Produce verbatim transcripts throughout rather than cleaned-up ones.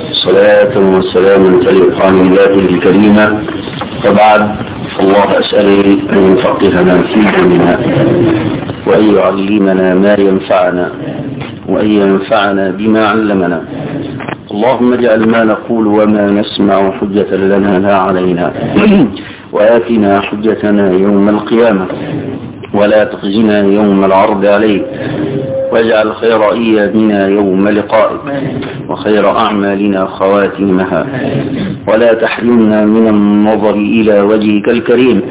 صلاة وسلاما تليقان بذاته الكريمة. وبعد، الله أسأل أن يفقهنا في ديننا وأن يعلمنا ما ينفعنا وأن ينفعنا بما علمنا. اللهم اجعل ما نقول وما نسمع حجة لنا لا علينا، وآتنا حجتنا يوم القيامة ولا تخزنا يوم العرض عليك، واجعل خير أيامنا يوم لقائك وخير أعمالنا خواتمها، ولا تحرمنا من النظر إلى وجهك الكريم.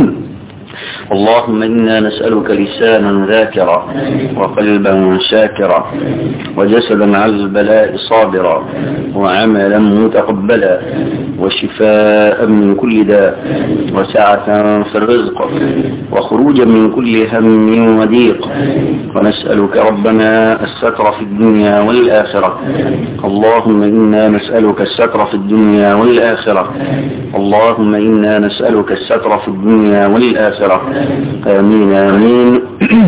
اللهم إنا نسألك لسانا ذاكرا وقلبا شاكرا وجسدا على البلاء صابرا وعملا متقبلا وشفاء من كل داء وسعة في الرزق وخروجا من كل هم وضيق. ونسألك ربنا الستر في الدنيا والآخرة. اللهم إنا نسألك الستر في الدنيا والآخرة. اللهم إنا نسألك الستر في الدنيا والآخرة. آمين آمين.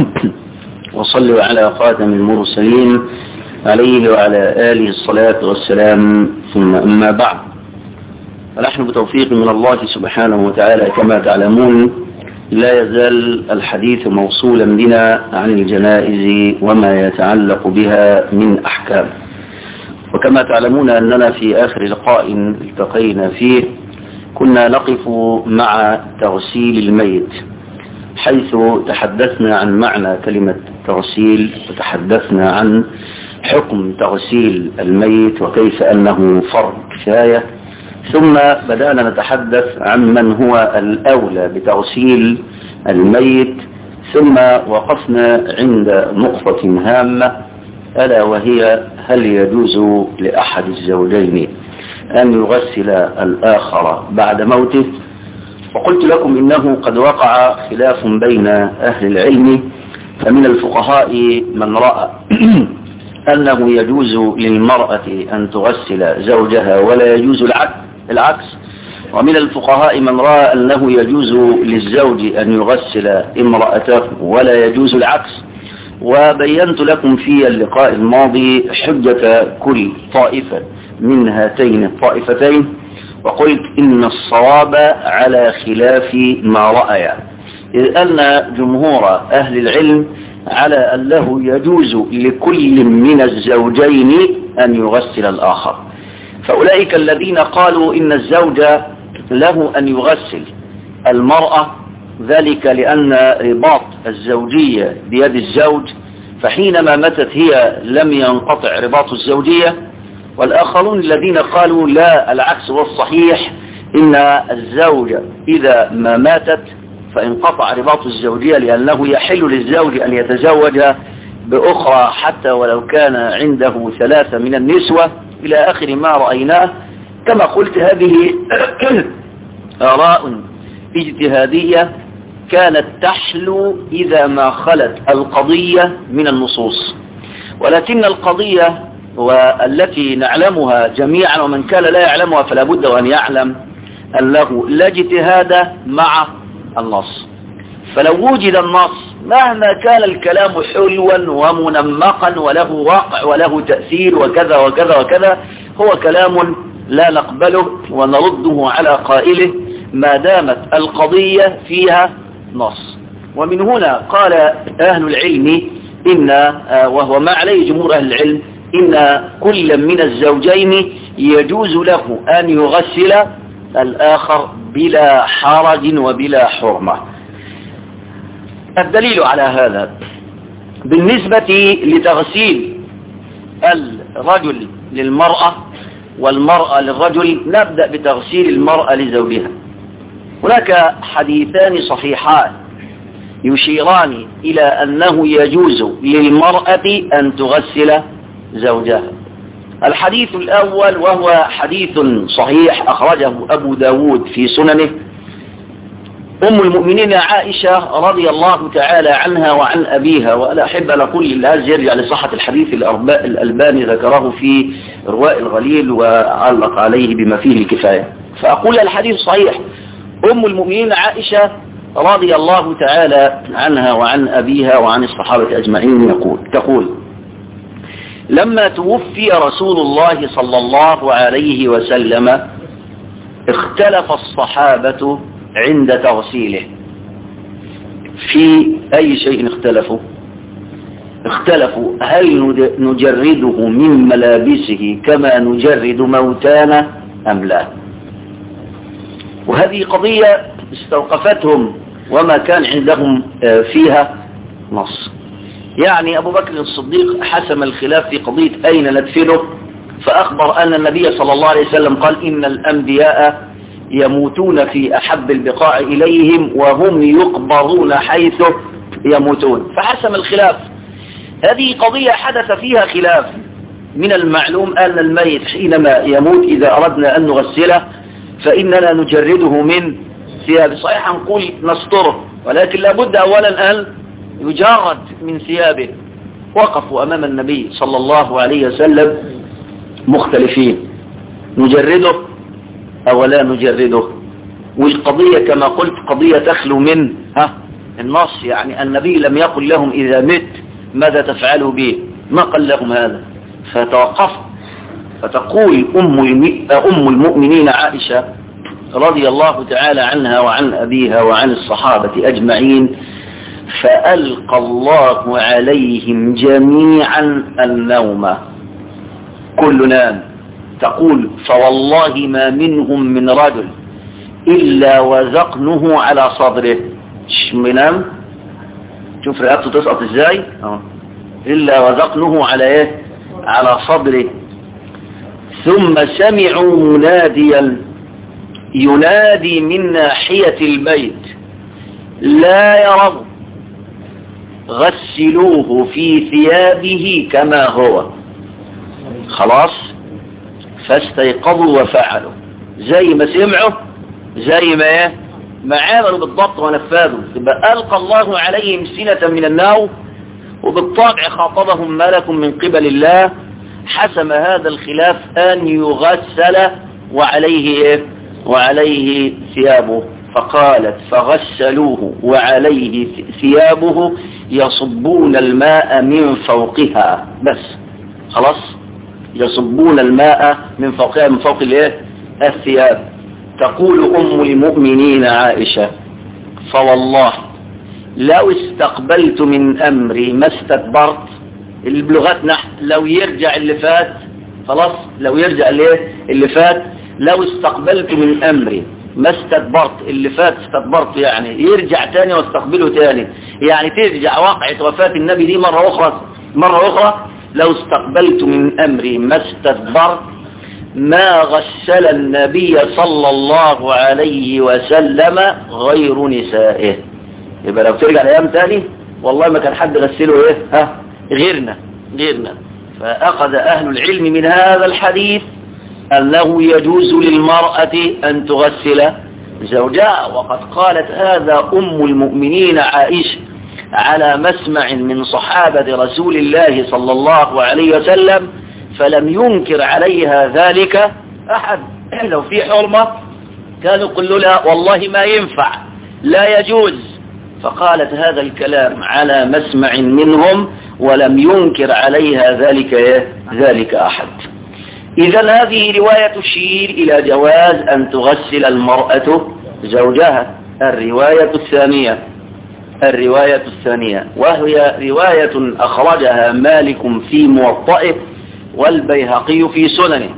وصلوا على خاتم المرسلين عليه وعلى آله الصلاة والسلام، ثم أما بعد، فنحن بتوفيق من الله سبحانه وتعالى كما تعلمون لا يزال الحديث موصولا بنا عن الجنائز وما يتعلق بها من أحكام. وكما تعلمون أننا في آخر لقاء التقينا فيه كنا نقف مع تغسيل الميت، حيث تحدثنا عن معنى كلمة تغسيل وتحدثنا عن حكم تغسيل الميت وكيف أنه فرض كفاية، ثم بدأنا نتحدث عن من هو الأولى بتغسيل الميت، ثم وقفنا عند نقطة هامة ألا وهي هل يجوز لأحد الزوجين أن يغسل الآخر بعد موته. وقلت لكم إنه قد وقع خلاف بين أهل العلم، فمن الفقهاء من رأى أنه يجوز للمرأة أن تغسل زوجها ولا يجوز العكس، ومن الفقهاء من رأى أنه يجوز للزوج أن يغسل امرأته ولا يجوز العكس. وبينت لكم في اللقاء الماضي حجة كل طائفة من هاتين الطائفتين، وقلت إن الصواب على خلاف ما رأيا، إذ أن جمهور أهل العلم على أنه يجوز لكل من الزوجين أن يغسل الآخر. فأولئك الذين قالوا إن الزوج له أن يغسل المرأة، ذلك لأن رباط الزوجية بيد الزوج، فحينما ماتت هي لم ينقطع رباط الزوجية. والآخرون الذين قالوا لا، العكس والصحيح، إن الزوجة إذا ما ماتت فانقطع رباط الزوجية، لأنه يحل للزوج أن يتزوج بأخرى حتى ولو كان عنده ثلاثة من النسوة إلى آخر ما رأيناه. كما قلت هذه آراء اجتهادية كانت تحلو إذا ما خلت القضية من النصوص، ولكن القضية والتي نعلمها جميعا، ومن كان لا يعلمها فلا بد أن يعلم أنه لا اجتهاد مع النص. فلو وجد النص مهما كان الكلام حلوا ومنمقا وله واقع وله تأثير وكذا وكذا وكذا، هو كلام لا نقبله ونرده على قائله ما دامت القضية فيها نص. ومن هنا قال أهل العلم إن، وهو ما عليه جمهور أهل العلم، إن كل من الزوجين يجوز له أن يغسل الآخر بلا حرج وبلا حرمة. الدليل على هذا بالنسبة لتغسيل الرجل للمرأة والمرأة للرجل، نبدأ بتغسيل المرأة لزوجها. هناك حديثان صحيحان يشيران إلى أنه يجوز للمرأة أن تغسل زوجها. الحديث الأول وهو حديث صحيح أخرجه أبو داود في سننه، أم المؤمنين عائشة رضي الله تعالى عنها وعن أبيها، وأنا أحب أن أقول للهز يرجع لصحة الحديث الألباني ذكره في رواء الغليل وعلق عليه بما فيه الكفاية، فأقول الحديث صحيح. أم المؤمنين عائشة رضي الله تعالى عنها وعن أبيها وعن الصحابة أجمعين يقول تقول لما توفي رسول الله صلى الله عليه وسلم اختلف الصحابة عند تغسيله. في أي شيء اختلفوا؟ اختلفوا هل نجرده من ملابسه كما نجرد موتانا أم لا. وهذه قضية استوقفتهم وما كان عندهم فيها نص. يعني أبو بكر الصديق حسم الخلاف في قضية أين ندفنه، فأخبر أن النبي صلى الله عليه وسلم قال إن الأنبياء يموتون في أحب البقاع إليهم وهم يقبرون حيث يموتون، فحسم الخلاف. هذه قضية حدث فيها خلاف. من المعلوم أن الميت حينما يموت إذا أردنا أن نغسله فإننا نجرده من ثيابه. صحيح نقول نستره، ولكن لابد أولا أن يجرد من ثيابه. وقفوا أمام النبي صلى الله عليه وسلم مختلفين، نجرده أو لا نجرده. والقضية كما قلت قضية تخلو من ها النص. يعني النبي لم يقل لهم إذا مت ماذا تفعلوا به، ما قال لهم هذا. فتوقف فتقول أم أم المؤمنين عائشة رضي الله تعالى عنها وعن أبيها وعن الصحابة أجمعين: فألقى الله عليهم جميعا النوم، كل نام. تقول: فوالله ما منهم من رجل إلا وذقنه على صدره. منام، شوف رقبته تسقط ازاي، اه إلا وذقنه على ايه، على صدره. ثم سمعوا مناديا ينادي من ناحية البيت: لا يروا، غسلوه في ثيابه كما هو. خلاص، فاستيقظوا وفعلوا زي ما سمعوا، زي ما ايه ما عملوا بالضبط ونفذوا. يبقى ألقى الله عليهم سنة من النوم، وبالطبع خاطبهم ملك من قبل الله. حسم هذا الخلاف أن يغسل وعليه إيه؟ وعليه ثيابه. فقالت: فغسلوه وعليه ثيابه يصبون الماء من فوقها. بس خلاص، يصبون الماء من فوقها، من فوق الايه الثياب. تقول أم المؤمنين عائشة: فوالله لو استقبلت من أمري ما استدبرت. اللغات نحن لو يرجع اللي فات، خلاص لو يرجع اللي فات، لو استقبلت من أمري ما استدبرت. اللي فات استدبرت يعني يرجع تاني واستقبله تاني، يعني ترجع واقعة وفاة النبي دي مرة أخرى مرة أخرى. لو استقبلت من أمري ما استدبرت ما غسل النبي صلى الله عليه وسلم غير نسائه. يبقى لو ترجع الأيام تاني والله ما كان حد غسله ايه ها غيرنا غيرنا. فأخذ أهل العلم من هذا الحديث أنه يجوز للمرأة أن تغسل زوجها، وقد قالت هذا أم المؤمنين عائشة على مسمع من صحابة رسول الله صلى الله عليه وسلم، فلم ينكر عليها ذلك أحد. لو في حرمة كانوا يقولوا لها والله ما ينفع لا يجوز، فقالت هذا الكلام على مسمع منهم ولم ينكر عليها ذلك ذلك أحد. إذن هذه رواية تشير إلى جواز أن تغسل المرأة زوجها. الرواية الثانية الرواية الثانية وهي رواية أخرجها مالك في موطئه والبيهقي في سننه.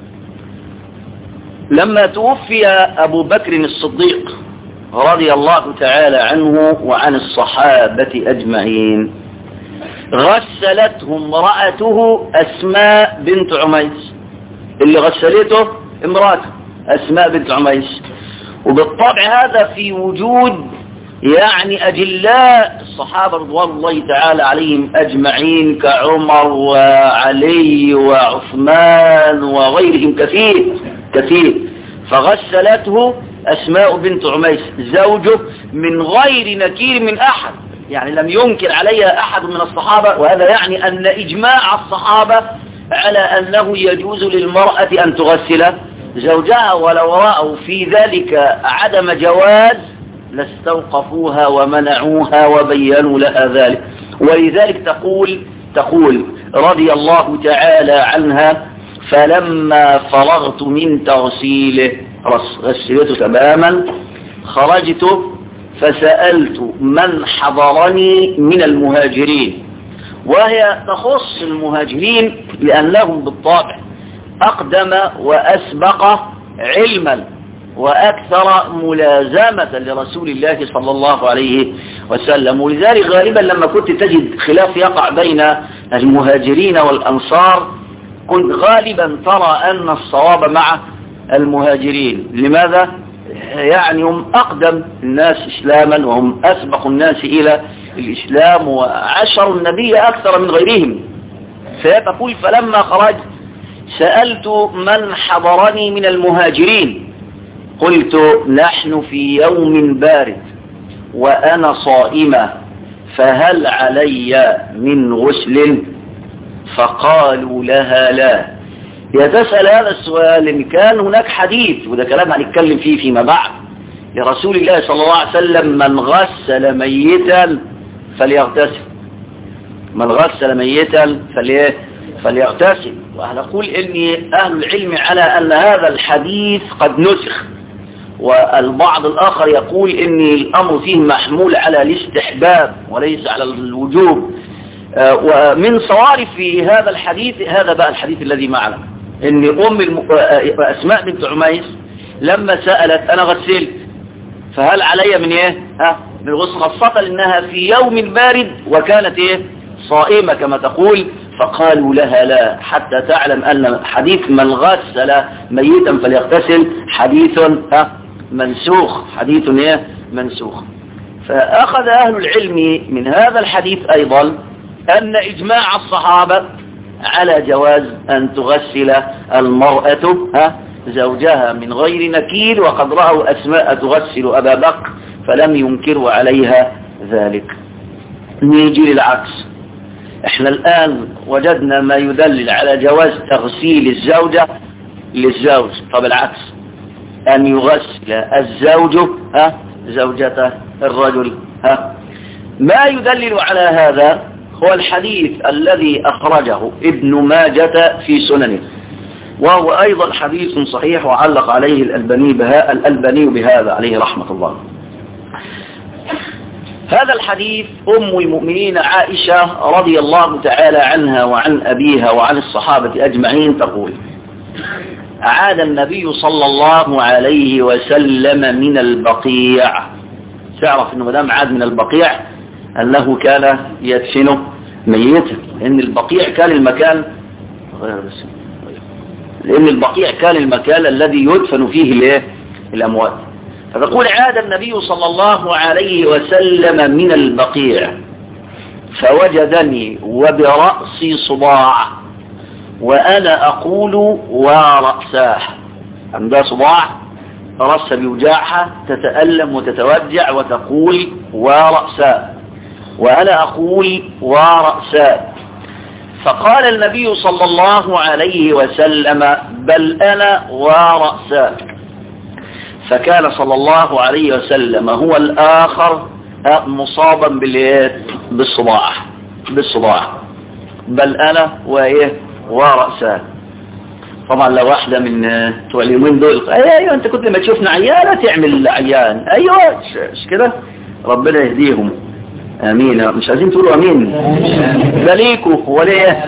لما توفي أبو بكر الصديق رضي الله تعالى عنه وعن الصحابة أجمعين، غسلته امرأته أسماء بنت عميس. اللي غسلته امرأته أسماء بنت عميس. وبالطبع هذا في وجود يعني أجلاء الصحابة رضوان الله تعالى عليهم أجمعين كعمر وعلي وعثمان وغيرهم كثير كثير. فغسلته أسماء بنت عميس زوجه من غير نكير من أحد، يعني لم ينكر عليها أحد من الصحابة. وهذا يعني أن إجماع الصحابة على أنه يجوز للمرأة أن تغسل زوجها، ولو رأوا في ذلك عدم جواز لاستوقفوها ومنعوها وبينوا لها ذلك. ولذلك تقول تقول رضي الله تعالى عنها: فلما فرغت من تغسيله، غسلته تماما، خرجت فسألت من حضرني من المهاجرين، وهي تخص المهاجرين لأنهم بالطبع أقدم وأسبق علما وأكثر ملازمة لرسول الله صلى الله عليه وسلم. ولذلك غالبا لما كنت تجد خلاف يقع بين المهاجرين والأنصار كنت غالبا ترى أن الصواب مع المهاجرين. لماذا؟ يعني هم أقدم الناس إسلاما وهم أسبق الناس إلى الإسلام وعشروا النبي أكثر من غيرهم. فيقول: فلما خرج سألت من حضرني من المهاجرين، قلت: نحن في يوم بارد وأنا صائمة، فهل علي من غسل؟ فقالوا لها: لا. يتسأل هذا السؤال إن كان هناك حديث، وده كلام هنتكلم فيه فيما بعد، لرسول الله صلى الله عليه وسلم: من غسل ميتا فليغتسل، من غسل ميتا فليغتسل. ونقول إن أهل العلم على أن هذا الحديث قد نسخ، والبعض الآخر يقول إن الأمر فيه محمول على الاستحباب وليس على الوجوب. ومن صوارف في هذا الحديث هذا بقى الحديث الذي معنا، إن أم الم... أسماء بنت عميس لما سألت: أنا غسلت فهل علي من إيه؟ ها؟ من الغسل، خاصة إنها في يوم بارد وكانت إيه؟ صائمة كما تقول. فقالوا لها: لا، حتى تعلم أن حديث من غسل ميتا فليغتسل حديث ها منسوخ، حديث إيه؟ منسوخ. فأخذ أهل العلم من هذا الحديث أيضا أن إجماع الصحابة على جواز أن تغسل المرأة ها زوجها من غير نكير، وقد رأوا أسماء تغسل أبا بكر فلم ينكروا عليها ذلك. نيجي للعكس، احنا الآن وجدنا ما يدلل على جواز تغسيل الزوجة للزوج. طب العكس، أن يغسل الزوج ها زوجة الرجل ها ما يدلل على هذا هو الحديث الذي أخرجه ابن ماجة في سننه، وهو أيضا حديث صحيح وعلق عليه الألباني بها الألباني بهذا عليه رحمة الله. هذا الحديث أم المؤمنين عائشة رضي الله تعالى عنها وعن أبيها وعن الصحابة أجمعين تقول: عاد النبي صلى الله عليه وسلم من البقيع. تعرف أنه مدام عاد من البقيع أنه كان يدفنه ميتا، لأن البقيع كان المكان لأن البقيع كان المكان الذي يدفن فيه الأموات. فتقول: عاد النبي صلى الله عليه وسلم من البقيع فوجدني وبرأسي صباع وأنا أقول ورأساه. عندها صباع رأسها بيوجعها، تتألم وتتوجع وتقول ورأساه، وأنا أقول ورأساه. فقال النبي صلى الله عليه وسلم: بل أنا ورأساه. فكان صلى الله عليه وسلم هو الآخر مصابا بالصباع بالصباع بل أنا وإيه ورأساه. طبعا لو واحدة من بتوع اليومين دول: أيوة أنت كنت لما تشوفنا عيانة تعمل عيان، أيوة مش كده، ربنا يهديهم، آمين. مش عايزين تقولوا آمين؟ ذليكوا وليه؟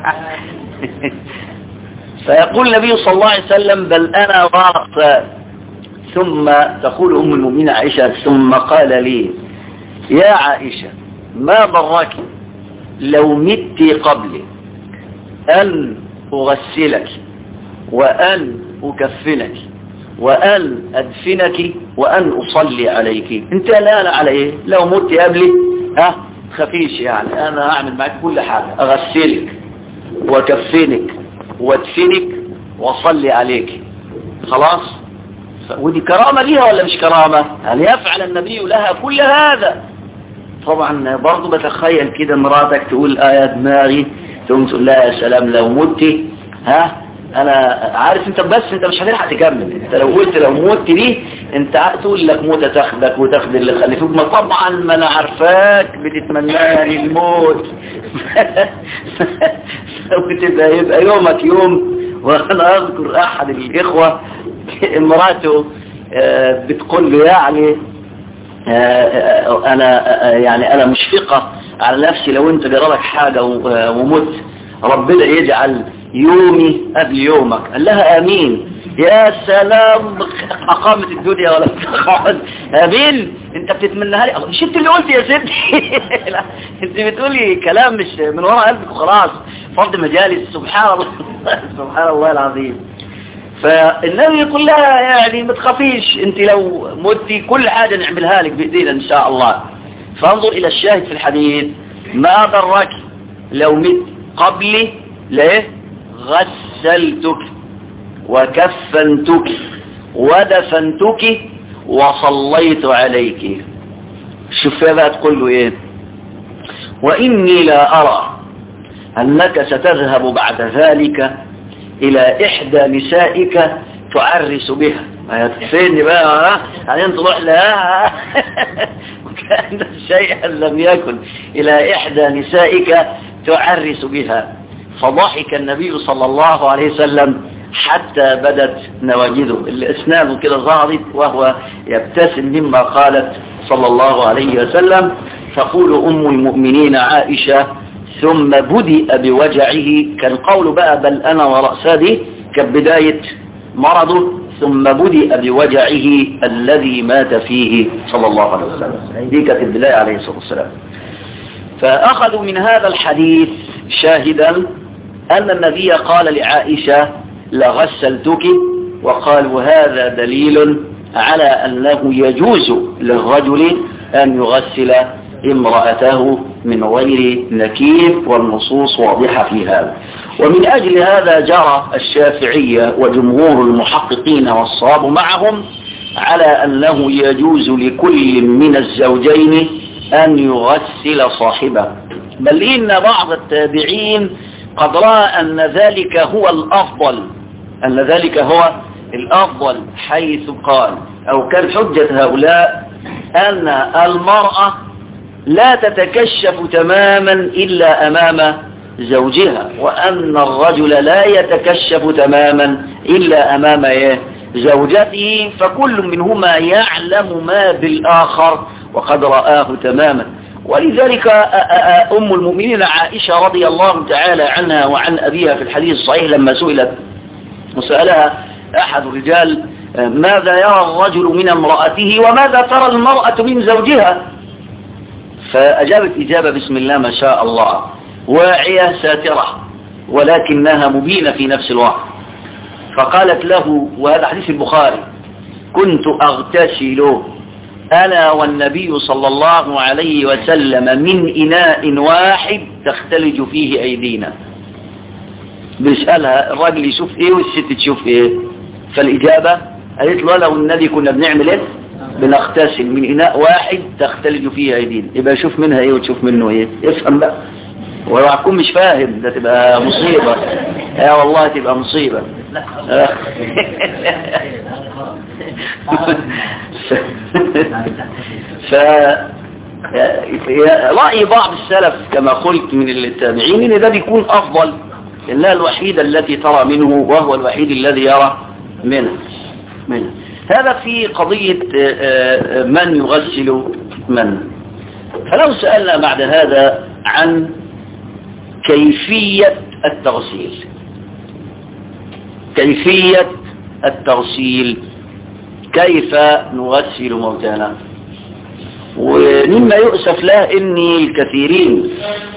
فيقول النبي صلى الله عليه وسلم: بل أنا ورأساه. ثم تقول أم المؤمنين عائشة: ثم قال لي: يا عائشة، ما ضرك لو مت قبلي أن أغسلك وأن أكفنك وأن أدفنك وأن أصلي عليك؟ انت لا على ايه؟ لو مت قبلي ها خفيش، يعني أنا هعمل معك كل حاجة، أغسلك وأكفنك وأدفنك وأصلي عليك، خلاص. ودي كرامة ليها ولا مش كرامة؟ هل يفعل النبي لها كل هذا؟ طبعا برضو بتخيل كده مراتك تقول: آه يا دماغي، تقوم تقول لها: يا سلام لو مت ها انا عارف انت بس انت مش هتلحق تكمل. انت لو قلت لو موت دي انت تقول لك موتة تاخدك وتاخد اللي خلفوك. ما طبعا ما انا عارفاك بتتمنى لي الموت وتبقى يبقى يومك يوم. وانا اذكر احد الاخوة امراته بتقول له يعني انا يعني انا مشفقة على نفسي لو انت جرالك حاجة ومت ربنا يجعل يومي قبل يومك. قال لها امين. يا سلام اقامت الدنيا ولا تقعد. امين انت بتتمنها لي مش انت اللي قلت يا ستي لا انت بتقولي كلام مش من ورا قلبك وخلاص. فرض مجالس سبحان الله سبحان الله العظيم. فالنبي يقول لها يعني ما تخافيش انت لو متي كل حاجة نعملها لك بايدينا ان شاء الله. فانظر الى الشاهد في الحديث. ما ضرك لو مت قبلي ليه غسلتك وكفنتك ودفنتك وصليت عليك. شوف بقى تقول له ايه. واني لا ارى انك ستذهب بعد ذلك الى احدى نسائك تعرس بها. فين بقى بعدين تروح لها وكان شيئا لم يكن الى احدى نسائك تعرس بها. فضحك النبي صلى الله عليه وسلم حتى بدت نواجذه اللي اسنانه كده ظهرت وهو يبتسم مما قالت صلى الله عليه وسلم. تقول ام المؤمنين عائشة ثم بدأ بوجعه. كان قول بقى بل انا ورأسه كبداية مرضه ثم بدأ بوجعه الذي مات فيه صلى الله عليه وسلم. دي كانت البداية عليه الصلاة والسلام. فأخذوا من هذا الحديث شاهدا أن النبي قال لعائشة لغسلتك. وقالوا هذا دليل على أنه يجوز للرجل أن يغسل امرأته من غير نكير والنصوص واضحة في هذا. ومن أجل هذا جرى الشافعية وجمهور المحققين والصواب معهم على أنه يجوز لكل من الزوجين أن يغسل صاحبه. بل إن بعض التابعين قد رأى أن ذلك هو الأفضل أن ذلك هو الأفضل حيث قال أو كان حجة هؤلاء أن المرأة لا تتكشف تماما إلا أمام زوجها وأن الرجل لا يتكشف تماما إلا أمام زوجته. فكل منهما يعلم ما بالآخر وقد رآه تماما. ولذلك أم المؤمنين عائشة رضي الله تعالى عنها وعن أبيها في الحديث الصحيح لما سئلت وسألها أحد الرجال ماذا يرى الرجل من امرأته وماذا ترى المرأة من زوجها، فأجابت إجابة بسم الله ما شاء الله واعية ساترة ولكنها مبينة في نفس الوقت. فقالت له وهذا حديث البخاري كنت أغتسل أنا والنبي صلى الله عليه وسلم من إناء واحد تختلج فيه أيدينا. بيسألها الراجل يشوف إيه والست تشوف إيه، فالإجابة قالت له لو النبي كنا بنعمل إيه بنغتسل من إناء واحد تختلج فيه أيدينا. يبقى يشوف منها إيه وتشوف منه إيه. افهم بقى ولو هتكون مش فاهم ده تبقى مصيبة. يا والله تبقى مصيبة. ف رأي بعض السلف كما قلت من التابعين ان ده بيكون افضل انها الوحيدة التي ترى منه وهو الوحيد الذي يرى منه منه. هذا في قضية من يغسل من. فلو سألنا بعد هذا عن كيفية التغسيل كيفية التغسيل كيف نغسل موتانا. ومما يؤسف له ان الكثيرين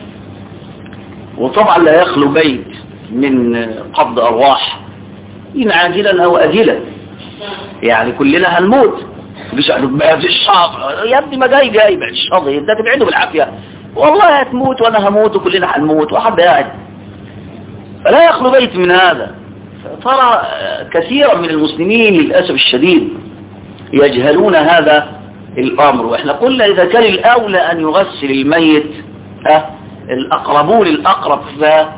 وطبعا لا يخلو بيت من قبض ارواح ان عاجلا او اجلا، يعني كلنا هنموت مش بعد الشهر يا ابني ما جاي جاي بعد الشهر انت تبعده بالعافية والله هتموت وانا هموت وكلنا هنموت وحد قاعد. فلا يخلو بيت من هذا. ترى كثيرا من المسلمين للأسف الشديد يجهلون هذا الأمر. وإحنا قلنا إذا كان الأولى أن يغسل الميت أه الأقربون الأقرب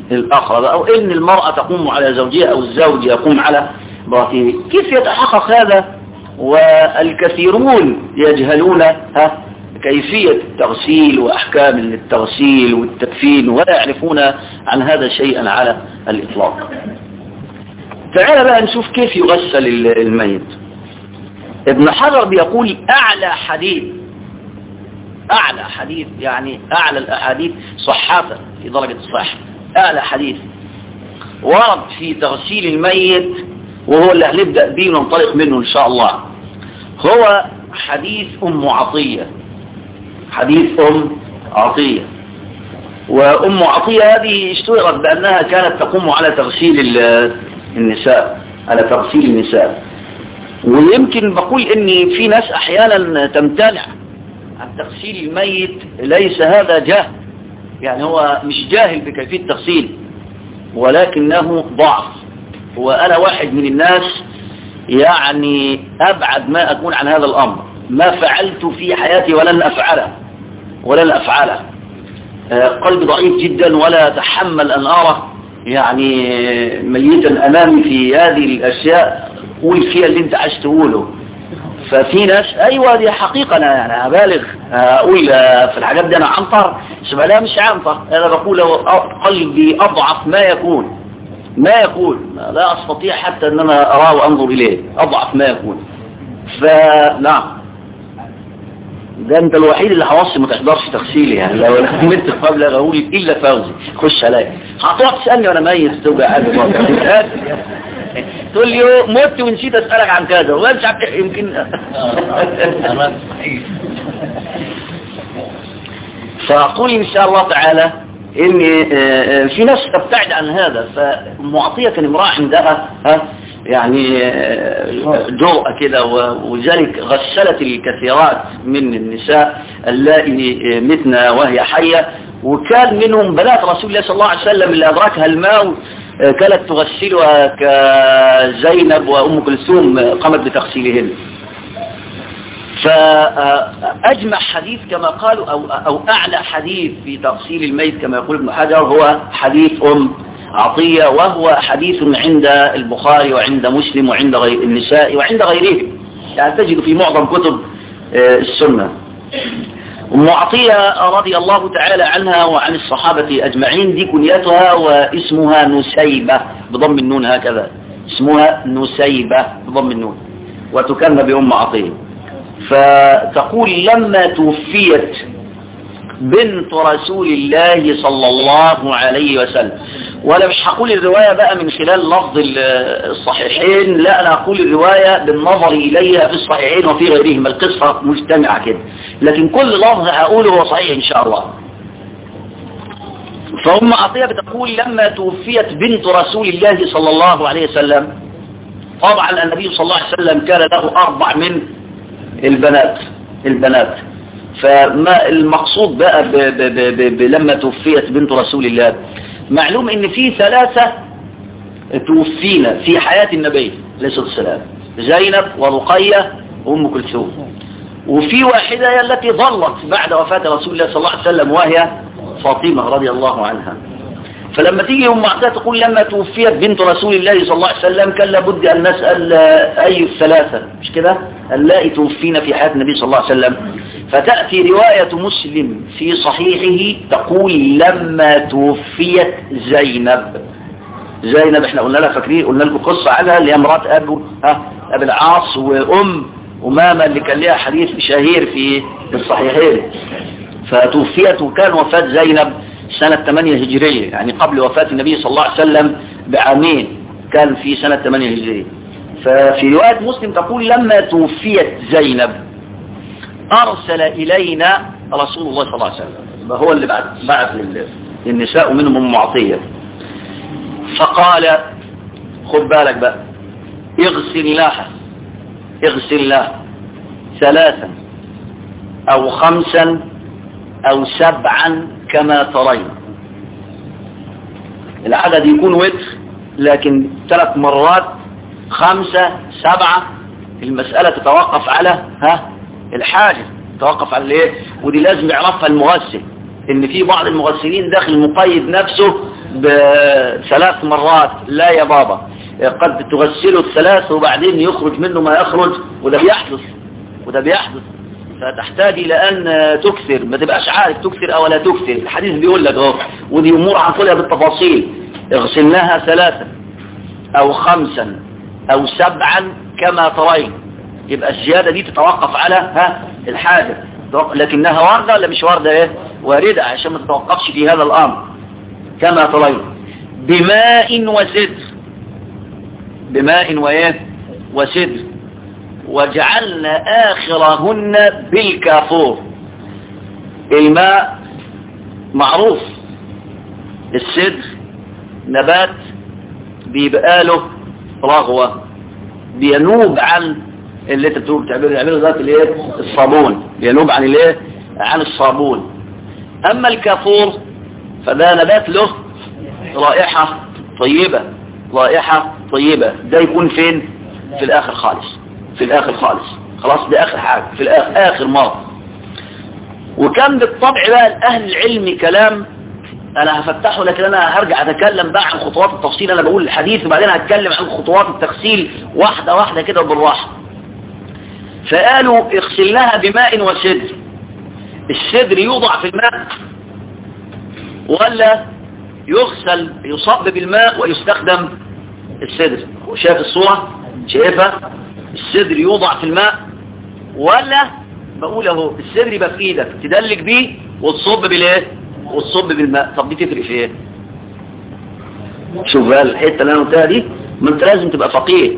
الأقرب، أو إن المرأة تقوم على زوجها أو الزوج يقوم على امرأته. كيف يتحقق هذا والكثيرون يجهلون ها كيفية التغسيل وأحكام التغسيل والتكفين ولا يعرفون عن هذا شيئا على الإطلاق؟ تعال بقى نشوف كيف يغسل الميت. ابن حجر بيقول أعلى حديث أعلى حديث يعني أعلى الأحاديث صحة في درجة الصحة، أعلى حديث ورد في تغسيل الميت وهو اللي هنبدأ به وننطلق منه إن شاء الله، هو حديث أم عطية. حديث أم عطية، وأم عطية هذه اشتهرت بأنها كانت تقوم على تغسيل النساء على تغسيل النساء ويمكن بقول إن في ناس أحيانا تمتنع عن تغسيل الميت. ليس هذا جهل، يعني هو مش جاهل بكيفية التغسيل، ولكنه ضعف. وأنا واحد من الناس يعني أبعد ما أكون عن هذا الأمر، ما فعلت في حياتي ولن أفعله ولن أفعله. قلبي ضعيف جدا ولا أتحمل أن أرى يعني ميتا أمامي في هذه الأشياء قول فيها اللي أنت عايز تقوله. ففي ناس أيوة دي حقيقة، أنا يعني أبالغ أقول في الحاجات دي أنا عنطر، سبع لا مش عنطر، أنا بقول قلبي أضعف ما يكون ما يكون لا أستطيع حتى أن أنا أراه وأنظر إليه، أضعف ما يكون. فنعم ده أنت الوحيد اللي هوصي ما تحضرش تغسيلي، يعني لو كنت قبل أقول إلا فوزي خش عليا هتقعد تسألني وأنا ميت توجع قلبي تقول لي مت ونسيت أسألك عن كذا ولا مش عارف يمكن فأقول إن شاء الله تعالى إن في ناس تبتعد عن هذا. فمعطية كان امرأة عندها ها يعني جرأة كده، وذلك غسلت الكثيرات من النساء اللائي متن وهي حية، وكان منهم بنات رسول الله صلى الله عليه وسلم اللي أدركها الماء كانت تغسلها كزينب وأم كلثوم قامت بتغسيلهن. فأجمع حديث كما قالوا أو, أو أعلى حديث في تغسيل الميت كما يقول ابن حجر هو حديث أم عطية، وهو حديث عند البخاري وعند مسلم وعند غير النساء وعند غيره، يعني تجد في معظم كتب السنة. أم عطية رضي الله تعالى عنها وعن الصحابة أجمعين دي كنيتها، واسمها نسيبة بضم النون هكذا، اسمها نسيبة بضم النون وتكنى بأم عطية. فتقول لما توفيت بنت رسول الله صلى الله عليه وسلم، ولا مش هقول الرواية بقى من خلال لفظ الصحيحين، لا أنا أقول الرواية بالنظر إليها في الصحيحين وفي غيرهما، القصة مجتمعة كده، لكن كل لفظ هقوله هو صحيح إن شاء الله. فأم عطية بتقول لما توفيت بنت رسول الله صلى الله عليه وسلم، طبعا النبي صلى الله عليه وسلم كان له أربع من البنات البنات فما المقصود بقى ب ب ب ب لما توفيت بنت رسول الله؟ معلوم ان في ثلاثة توفينا في حياة النبي عليه الصلاة والسلام، زينب ورقية وأم كلثوم، وفي واحدة هي التي ظلت بعد وفاة رسول الله صلى الله عليه وسلم وهي فاطمة رضي الله عنها. فلما تيجي أم عطية تقول لما توفيت بنت رسول الله صلى الله عليه وسلم كان لابد أن نسأل أي الثلاثة مش كده اللائي توفينا في حياة النبي صلى الله عليه وسلم. فتأتي رواية مسلم في صحيحه تقول لما توفيت زينب. زينب احنا قلنا لها فاكرين قلنا لكم قصة عنها اللي هي مرات أبو ها أبي العاص وأم أمامة اللي كان لها حديث شهير في الصحيحين. فتوفيت وكان وفاة زينب سنة ثمانية هجرية، يعني قبل وفاة النبي صلى الله عليه وسلم بعامين، كان في سنة ثمانية هجرية. ففي رواية مسلم تقول لما توفيت زينب أرسل إلينا رسول الله صلى الله عليه وسلم، هو اللي بعث بعث للنساء منهم أم عطية، فقال خد بالك بقى اغسل لها اغسل لها ثلاثا أو خمسا أو سبعا كما ترين. العدد يكون وتر، لكن ثلاث مرات خمسة سبعة المسألة تتوقف على ها الحاجة، تتوقف على الايه، ودي لازم يعرفها المغسل، ان في بعض المغسلين داخل مقيد نفسه بثلاث مرات؟ لا يا بابا، قد تغسله الثلاث وبعدين يخرج منه ما يخرج، وده بيحدث وده بيحدث فتحتاج إلى أن تكثر، ما تبقاش عارف تكثر أو لا تكثر. الحديث بيقول لك اهو، ودي أمور عنقلها بالتفاصيل، اغسلناها ثلاثا أو خمسا أو سبعا كما ترين. يبقى الزيادة دي تتوقف على ها الحاجة، لكنها واردة ولا مش واردة؟ ايه واردة، عشان ما تتوقفش في هذا الأمر. كما ترين بماء وسدر، بماء وايه وسدر، وجعلنا آخرهن بالكافور. الماء معروف، السدر نبات بيبقى له رغوة، بينوب عن اللي انت بتقول بتعمله يعمله ذات الايه الصابون، بينوب عن الايه عن الصابون. اما الكافور فده نبات له رائحة طيبة، رائحة طيبة. ده يكون فين؟ في الاخر خالص، في الاخر خالص خلاص، ده اخر حاجة في الاخر اخر مرة. وكان بالطبع بقى اهل العلم كلام انا هفتحه، لكن انا هرجع اتكلم بقى عن خطوات التفصيل. انا بقول الحديث وبعدين هتكلم عن خطوات التغسيل واحدة واحدة كده بالراحة. فقالوا اغسلناها بماء وسدر. السدر يوضع في الماء ولا يغسل يصب بالماء ويستخدم السدر؟ شايف الصورة؟ شايفها؟ السدر يوضع في الماء ولا بقول اهو السدر يبقى في ايدك تدلك بيه وتصب بالايه وتصب بالماء. طب دي تفرق في ايه؟ شوف بقى الحته اللي انا قلتها دي، ما انت لازم تبقى فقيه.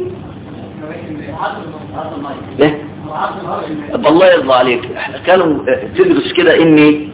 ايه الله يرضى عليك، احنا كانوا تدرس كده ان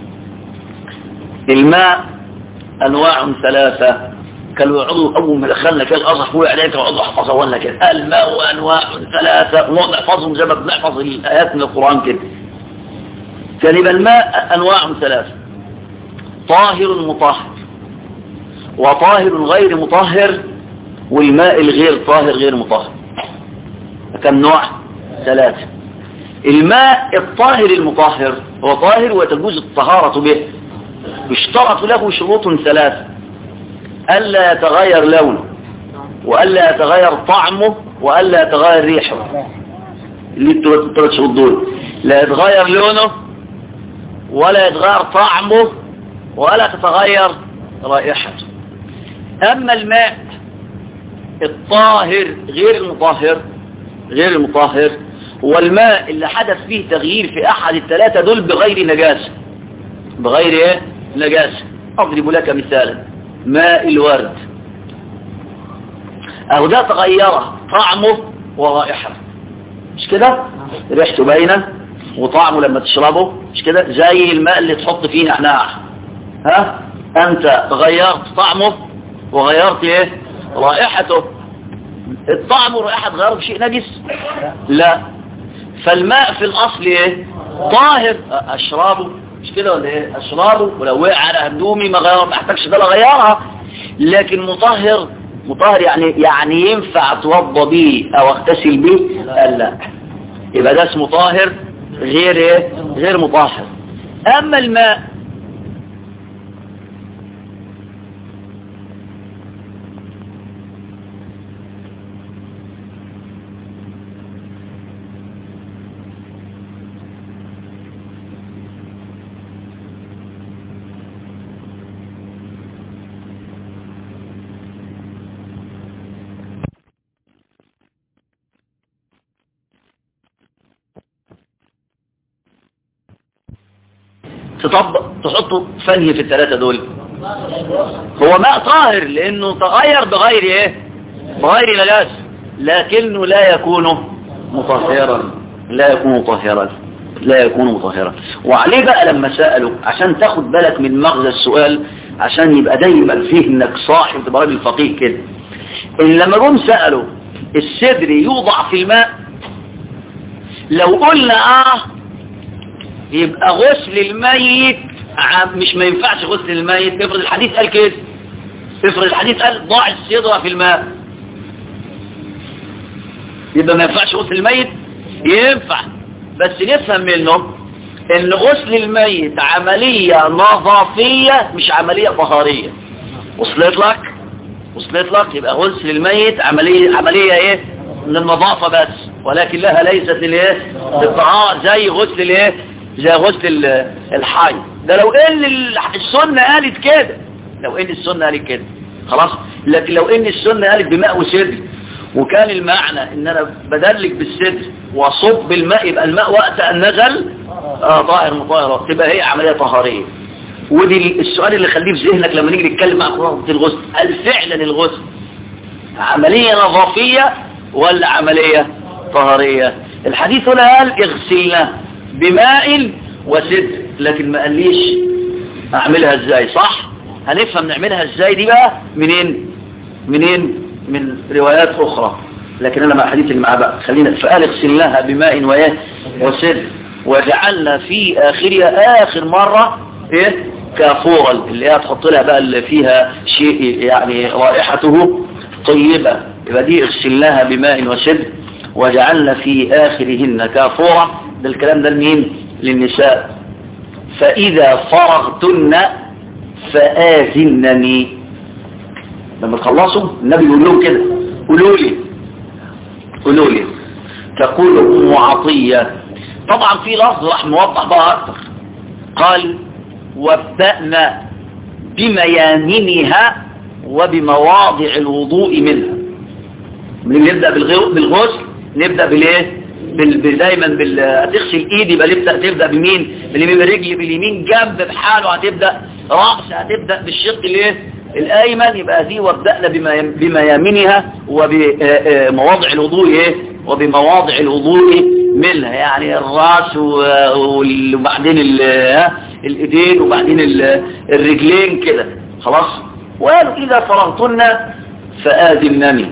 الماء انواع ثلاثه. كانوا يقعدوا اول ما دخلنا كده الازهر فوق عليك ويقعدوا يحفظوا لنا كده الماء انواع ثلاثه، ونقعد نحفظهم زي ما بنحفظ الايات من القران كده. كان يبقى الماء انواع ثلاثه، طاهر مطهر، وطاهر غير مطهر، والماء الغير طاهر غير مطهر. كم نوع؟ ثلاثة. الماء الطاهر المطهر هو طاهر وتجوز الطهارة به، يشترط له شروط ثلاثة: ألا يتغير لونه، وألا يتغير طعمه، وألا يتغير ريحه. اللي الثلاث شروط دول، لا يتغير لونه ولا يتغير طعمه ولا تتغير رائحته. أما الماء الطاهر غير المطهر غير المطهر هو الماء اللي حدث فيه تغيير في أحد الثلاثة دول بغير نجاسة، بغير ايه نجاسة. أضرب لك مثالا: ماء الورد، أو ده تغير طعمه ورائحته، مش كده؟ ريحته باينة وطعمه لما تشربه، مش كده؟ زي الماء اللي تحط فيه نعناع، ها أنت غيرت طعمه وغيرت ايه رائحته. الطعم والرائحة تغيروا بشيء نجس؟ لا. فالماء في الأصل ايه طاهر، أشربه، مش كده ولا ايه؟ أشربه ولو وقع على هدومي ما غير ما احتاجش ده اغيرها. لكن مطهر، مطهر يعني يعني ينفع اتوضى به او اغتسل به؟ قال لا، يبقى ده اسمه طاهر غير ايه غير مطهر. اما الماء تطبق تحطه فني في الثلاثة دول، هو ماء طاهر لانه تغير بغير ايه بغير نجاسة، لكنه لا يكون مطهرا لا يكون مطهرا لا يكون مطهرا. وعليه بقى لما سألوا، عشان تاخد بالك من مغزى السؤال، عشان يبقى دايما فيه انك صاحب تبقى راجل فقيه كده. ان لما جم سألوا السدر يوضع في الماء، لو قلنا اه يبقى غسل الميت مش ما ينفعش غسل الميت. افرض الحديث قال كده، افرض الحديث قال ضع السدر في الماء، يبقى ما ينفعش غسل الميت؟ ينفع، بس نفهم منه ان غسل الميت عملية نظافية مش عملية طهارية. وصلت لك وصلت لك يبقى غسل الميت عملية عملية ايه من النظافة بس، ولكن لها ليست للايه للطهارة زي غسل الايه زي غسل الحي. ده لو ان السنة قالت كده لو ان السنة قالت كده خلاص. لكن لو ان السنة قالت بماء وسدر وكان المعنى ان انا بدلك بالسدر وصب الماء يبقى الماء وقت ان نزل اه طاهر مطهر تبقى هي عملية طهارية. ودي السؤال اللي خليه في ذهنك لما نيجي نتكلم مع قرارة الغسل، هل فعلا الغسل عملية نظافية ولا عملية طهارية؟ الحديث هنا قال اغسلنا بماء وسدر، لكن ما قاليش اعملها ازاي. صح؟ هنفهم نعملها ازاي دي بقى منين منين من روايات اخرى، لكن انا مع الحديث اللي معاه بقى خلينا. فقال اغسلناها بماء وسدر وجعلنا في اخرها اخر مرة ايه كافورا اللي هي تحط لها بقى اللي فيها شيء يعني رائحته طيبة، يبقى دي اغسلناها بماء وسدر وجعلنا في آخرهن كافورا. ده الكلام ده لمين؟ للنساء. فإذا فرغتن فآذنني. لما تخلصوا النبي يقول لهم كده قولوا لي قولوا لي تقول أم عطية. طبعا في لفظ راح موضح بقى أكتر، قال وابدأنا بميامنها وبمواضع الوضوء منها. من نبدأ بالغسل نبدأ بالايه بال... دايما بال... هتغسل ايد يبقى نبدأ تبدأ بمين باليمين، برجل باليمين، جنب بحاله هتبدأ، رأس هتبدأ بالشق الايه الايمن. يبقى دي وابدأنا بما... بميامنها وبمواضع الوضوء ايه وبمواضع الوضوء منها، يعني الراس وبعدين ال... الايدين وبعدين الرجلين كده خلاص. وقالوا اذا فرغتن فآذنني.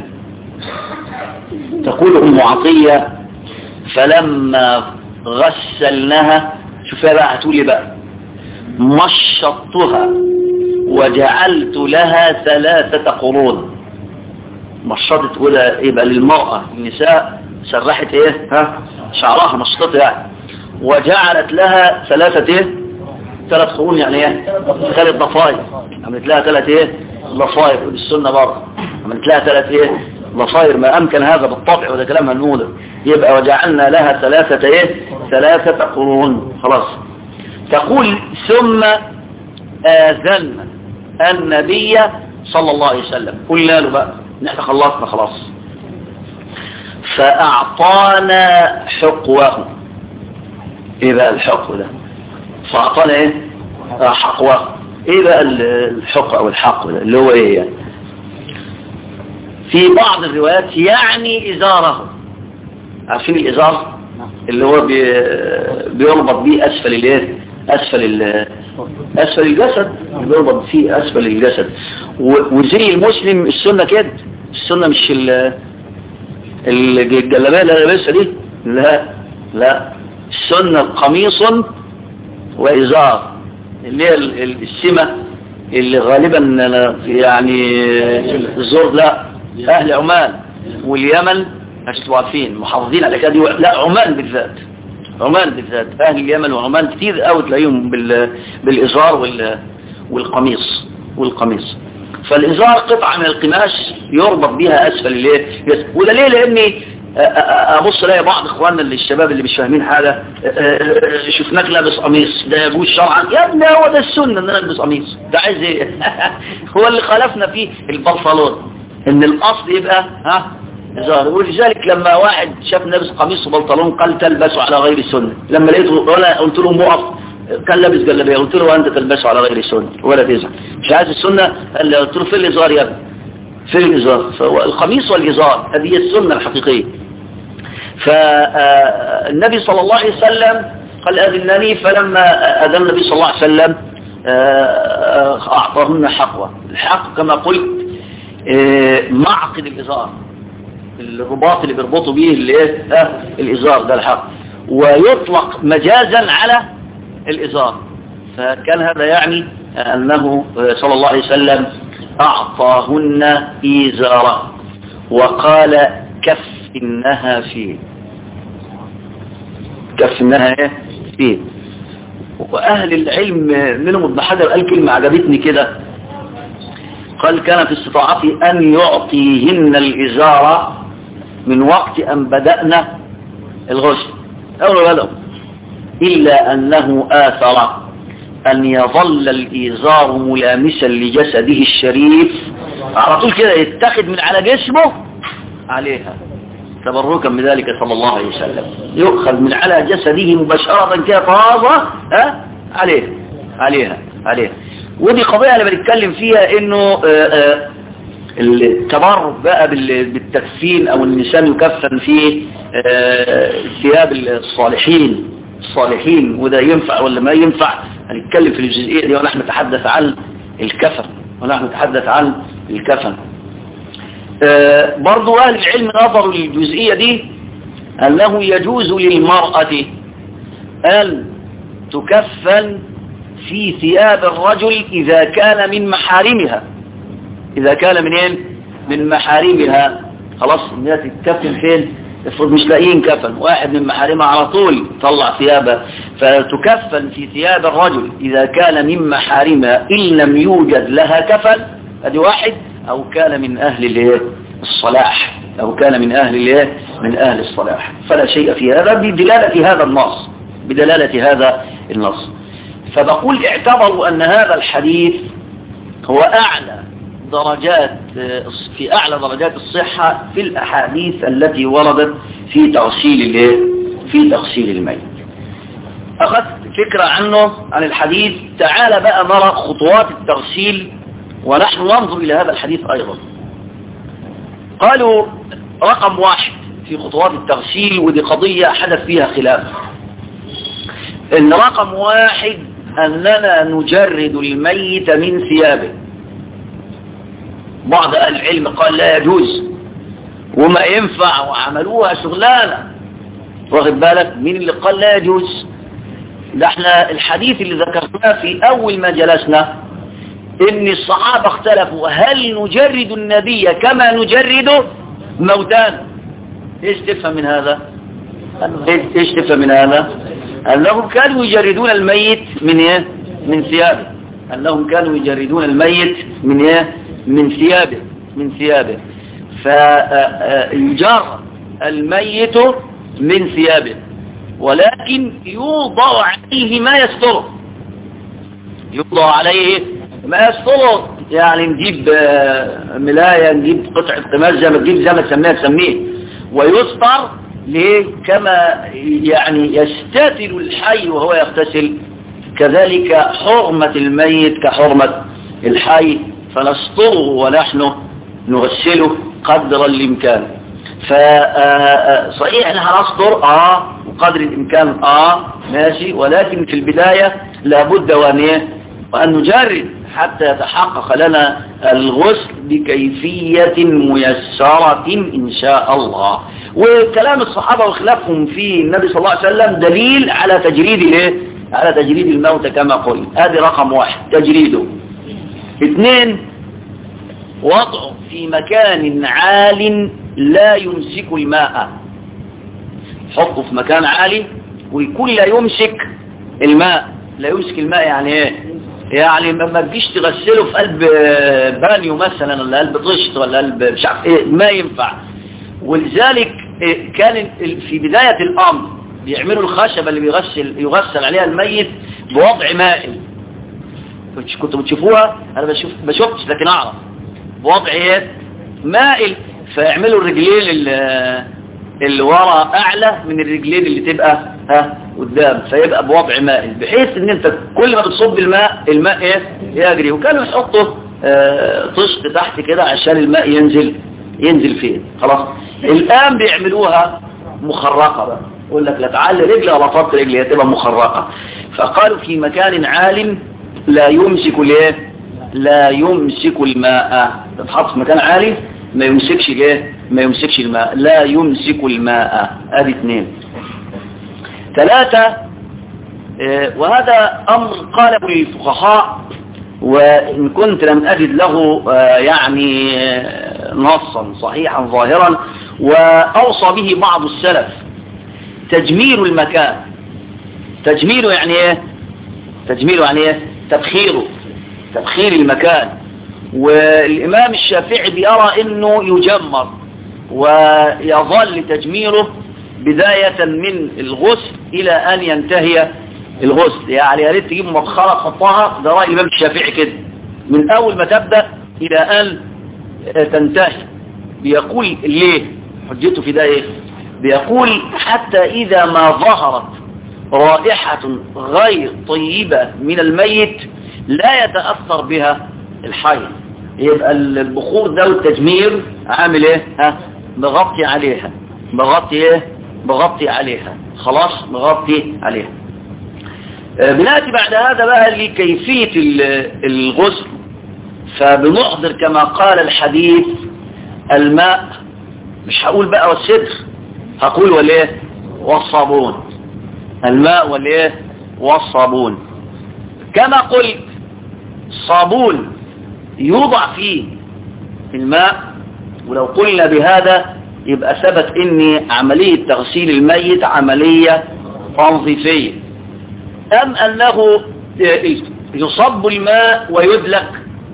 تقول ام عطية فلما غسلناها، شوفها بقى هتقولي بقى مشطتها وجعلت لها ثلاثة قرون. مشطت ولا يبقى للمرأة النساء سرحت ايه ها شعرها مشطتها يعني، وجعلت لها ثلاثة ايه ثلاث قرون يعني ايه ثلاث ضفاير، عملت لها ثلاث ايه ضفاير. السنة برضه عملت لها ثلاث ايه ضفاير، ما امكن هذا بالطبع وده كلام هنقوله. يبقى وجعلنا لها ثلاثة ايه ثلاثة قرون خلاص. تقول ثم آذنا النبي صلى الله عليه وسلم، قلنا له بقى نحن خلصنا خلاص، فأعطانا حقوه. ايه بقى الحقو ده؟ فأعطانا ايه حقوه. ايه بقى الحق او الحق ده اللي هو ايه يعني؟ في بعض الروايات يعني ازاره. عارفين الازار اللي هو بي بيربط بيه اسفل الايه اسفل اسفل الجسد، بيربط فيه اسفل الجسد. وزي المسلم السنة كده، السنة مش الجلابيه اللي لابسها دي، لا لا السنة قميص وازار اللي هي السمة اللي غالبا يعني الزور لا اهل عمان واليمن عشان تبقوا عارفين محافظين على كده. لا عمان بالذات عمان بالذات اهل اليمن وعمان كتير قوي تلاقيهم بالازار والقميص والقميص. فالازار قطعة من القماش يربط بها اسفل الايه. وده ليه؟ لاني ابص الاقي بعض اخواننا اللي الشباب اللي مش فاهمين حاجه شفناك لابس قميص، ده يجوز شرعا يا ابني؟ هو ده السنه ان انا البس قميص، ده عايز ايه؟ هو اللي خالفنا فيه البنطلون، ان الاصل يبقى ها ازار. ولذلك لما واحد شاف لابس قميص وبنطلون قال تلبسه على غير السنه. لما لقيته انا قلت له موقف كان لابس جلابيه، قلت له انت تلبسه على غير السنه ولا تزعل مش عايز السنه. قلت له في الازار يا ابني، في الازار. فهو القميص والازار هذه السنه الحقيقيه. فالنبي صلى الله عليه وسلم قال أذنني، فلما أذن النبي صلى الله عليه وسلم أعطاهن حقوة. الحق كما قلت معقد الإزار، الرباط اللي بيربطوا به الإزار ده الحق، ويطلق مجازا على الإزار. فكان هذا يعني أنه صلى الله عليه وسلم أعطاهن إزارا وقال كف إنها فيه، كف إنها فيه. وأهل العلم منهم ابن حجر قال كلمة عجبتني كده، قال كان في استطاعته أن يعطيهن الإزار من وقت أن بدأنا الغسل أول بدأوا، إلا أنه آثر أن يظل الإزار ملامسا لجسده الشريف على طول كده، يتخذ من على جسمه عليها تبركا بذلك صلى الله عليه وسلم، يؤخذ من على جسده مباشرة كده طازة ها عليها عليها عليها. ودي قضية اللي بنتكلم فيها انه التبرك بقى بالتكفين او النساء يكفن في ثياب الصالحين الصالحين، وده ينفع ولا ما ينفع هنتكلم في الجزئية دي، ونحن نتحدث عن الكفن ونحن نتحدث عن الكفن. آه برضو أهل العلم نظروا للجزئية دي أنه يجوز للمرأة أن تكفن في ثياب الرجل إذا كان من محارمها، إذا كان من إيه؟ من محارمها. خلاص الناس تكفن فين؟ افرض مش لاقيين كفن، واحد من محارمها على طول طلع ثيابه، فتكفن في ثياب الرجل إذا كان من محارمها إن لم يوجد لها كفن، ادي واحد، أو كان من أهل الصلاح أو كان من أهل من أهل الصلاح، فلا شيء في هذا بدلالة هذا النص بدلالة هذا النص. فبقول اعتبروا أن هذا الحديث هو أعلى درجات في أعلى درجات الصحة في الأحاديث التي وردت في تغسيل في تغسيل الميت. أخذت فكرة عنه عن الحديث. تعال بقى نرى خطوات التغسيل ونحن ننظر إلى هذا الحديث أيضا. قالوا رقم واحد في خطوات التغسيل، ودي قضية حدث فيها خلاف، إن رقم واحد أننا نجرد الميت من ثيابه. بعض أهل العلم قال لا يجوز وما ينفع وعملوها شغلانة، واخد بالك؟ مين اللي قال لا يجوز؟ ده احنا الحديث اللي ذكرناه في أول ما جلسنا إن الصحابة اختلفوا هل نجرد النبي كما نجرد موتانا. ايش تفهم من هذا؟ ايش تفهم من هذا؟ أنهم كانوا يجردون الميت من ايه؟ من ثيابه. أنهم كانوا يجردون الميت من ايه؟ من ثيابه من ثيابه فيجرد الميت من ثيابه، ولكن يوضع عليه ما يستره يوضع عليه ما يستره يعني نجيب ملاية، نجيب قطعة قماش زي ما تجيب زي ما تسميها تسميه، ويستر ليه؟ كما يعني يستتر الحي وهو يغتسل، كذلك حرمة الميت كحرمة الحي، فنستره ونحن نغسله قدر الإمكان. فصحيح احنا هنستر اه وقدر الإمكان اه ماشي، ولكن في البداية لابد وان وأن نجرد حتى يتحقق لنا الغسل بكيفية ميسرة إن شاء الله. وكلام الصحابة وخلافهم في النبي صلى الله عليه وسلم دليل على تجريد الايه؟ على تجريد الموت كما قلت. هذه رقم واحد تجريده. اثنين، وضعه في مكان عال لا يمسك الماء. حطه في مكان عالي ويكون لا يمسك الماء. لا يمسك الماء يعني ايه؟ يعني ما تجيش تغسله في قلب بانيو مثلا ولا قلب طشت ولا قلب مش عارف ايه، ما ينفع. ولذلك كان في بداية الامر بيعملوا الخشبة اللي بيغسل يغسل عليها الميت بوضع مائل. كنتوا بتشوفوها؟ انا بشوف ما شفتش لكن اعرف بوضع ايه؟ مائل. فيعملوا الرجلين اللي, اللي ورا اعلى من الرجلين اللي تبقى ها قدام، فيبقى بوضع مائل بحيث ان انت كل ما بتصب الماء الماء ايه؟ يجري. وكانوا يحطوا اه طشت تحت كده عشان الماء ينزل ينزل فيه. خلاص الان بيعملوها مخرقة بقى، يقول لك لا تعلي رجلي ولا فط رجلي، تبقى مخرقة. فقالوا في مكان عال لا يمسك الايه؟ لا يمسك الماء. تتحط في مكان عالي ما يمسكش الايه؟ ما يمسكش الماء، لا يمسك الماء. ادي اثنين. ثلاثة، اه وهذا امر قاله الفقهاء وان كنت لم اجد له اه يعني اه نصا صحيحا ظاهرا، واوصى به بعض السلف، تجميل المكان. تجميله يعني ايه؟ تجميله يعني ايه؟ تبخيره، تبخير المكان. والإمام الشافعي بيرى أنه يجمر ويظل تجميره بداية من الغسل إلى أن ينتهي الغسل. يعني يا ريت تجيب مبخرة تحطها، ده رأي الإمام الشافعي كده، من أول ما تبدأ إلى أن تنتهي. بيقول ليه؟ حجته في ده إيه؟ بيقول حتى إذا ما ظهرت رائحة غير طيبة من الميت لا يتأثر بها الحي، يبقى البخور ده والتجمير عامل ايه؟ ها بغطي عليها، بغطي ايه؟ بغطي عليها، خلاص بغطي عليها. آه بنأتي بعد هذا بقى لكيفية الغسل. فبنحضر كما قال الحديث الماء، مش هقول بقى والسدر، هقول والايه؟ والصابون. الماء والايه؟ والصابون. كما قلت الصابون يوضع فيه الماء، ولو قلنا بهذا يبقى ثبت ان عملية تغسيل الميت عملية تنظيفية، ام انه يصب الماء ويدلك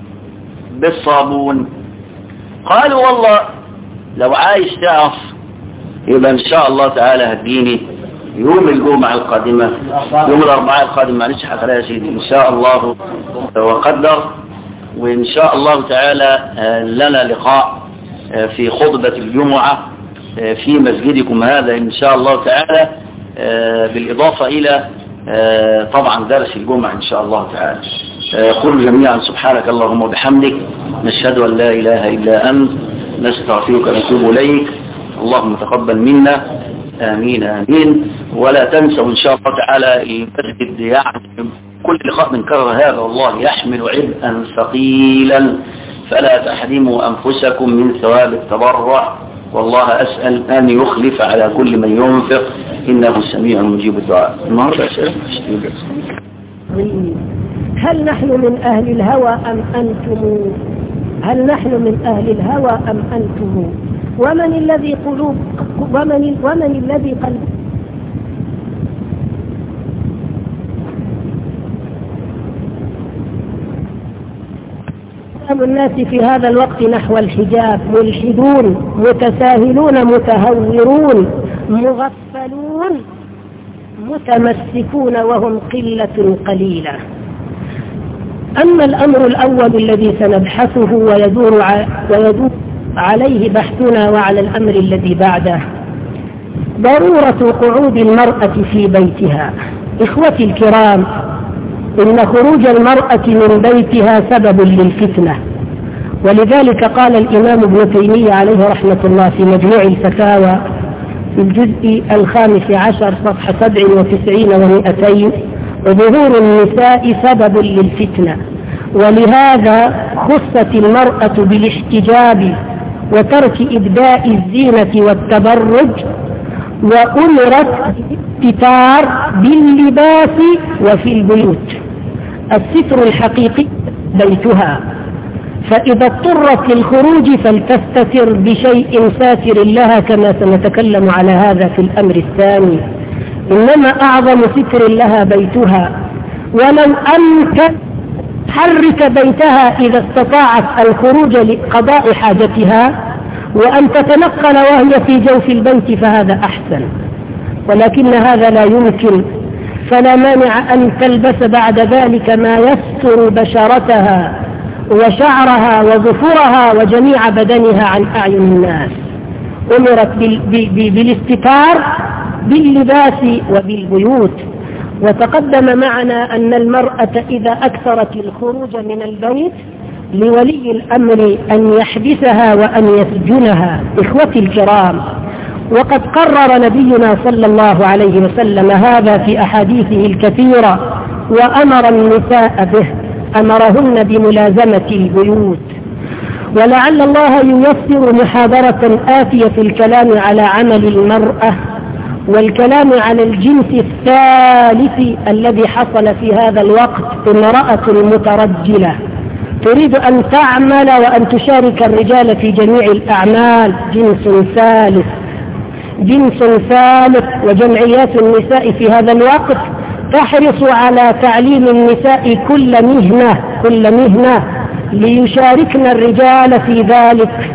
بالصابون. قالوا والله لو عايز تعرف يبقى ان شاء الله تعالى هديني يوم الجمعة القادمة، يوم الاربعاء القادم، معلش حقرأ يا سيدي ان شاء الله وقدر، وإن شاء الله تعالى لنا لقاء في خطبة الجمعة في مسجدكم هذا إن شاء الله تعالى، بالإضافة إلى طبعا درس الجمعة إن شاء الله تعالى. قل جميعا سبحانك اللهم وبحمدك، نشهد أن لا إله إلا أنت، نستغفرك ونتوب إليك، اللهم تقبل منا، آمين آمين. ولا تنسوا إن شاء الله تعالى المسجد، يعني كل لقاء بنكرر هذا والله يحمل عبئا ثقيلا، فلا تحرموا أنفسكم من ثواب التبرع، والله أسأل أن يخلف على كل من ينفق، إنه سميع مجيب الدعاء. النهارده أسئلة. هل نحن من أهل الهوى أم أنتم؟ هل نحن من أهل الهوى أم أنتم؟ ومن الذي قلوب ومن ومن الذي قلب الناس في هذا الوقت نحو الحجاب ملحدون متساهلون متهورون مغفلون متمسكون وهم قلة قليلة. أما الأمر الأول الذي سنبحثه ويدور, ويدور عليه بحثنا وعلى الأمر الذي بعده ضرورة قعود المرأة في بيتها. إخوتي الكرام، إن خروج المرأة من بيتها سبب للفتنة، ولذلك قال الإمام ابن تيمية عليه رحمة الله في مجموع الفتاوى في الجزء الخامس عشر صفحة سبع وتسعين ومئتين: ظهور النساء سبب للفتنة، ولهذا خصت المرأة بالاحتجاب وترك إبداء الزينة والتبرج، وأمرت بالستار باللباس وفي البيوت. الستر الحقيقي بيتها، فإذا اضطرت للخروج فلتستتر بشيء ساتر لها، كما سنتكلم على هذا في الأمر الثاني. إنما أعظم ستر لها بيتها، ولو أن تحرك بيتها إذا استطاعت الخروج لقضاء حاجتها وأن تتنقل وهي في جوف البيت فهذا أحسن، ولكن هذا لا يمكن، فلا مانع أن تلبس بعد ذلك ما يستر بشرتها وشعرها وظفرها وجميع بدنها عن أعين الناس. أمرت بالاستتار باللباس وبالبيوت. وتقدم معنا أن المرأة إذا أكثرت الخروج من البيت لولي الأمر أن يحبسها وأن يسجنها. إخوتي الكرام، وقد قرر نبينا صلى الله عليه وسلم هذا في أحاديثه الكثيرة، وأمر النساء به، أمرهن بملازمة البيوت. ولعل الله ييسر محاضرة آتية في الكلام على عمل المرأة والكلام على الجنس الثالث الذي حصل في هذا الوقت: امرأة مترجلة تريد أن تعمل وأن تشارك الرجال في جميع الأعمال. جنس ثالث جنس ثالث وجمعيات النساء في هذا الوقت تحرص على تعليم النساء كل مهنة كل مهنة ليشاركن الرجال في ذلك.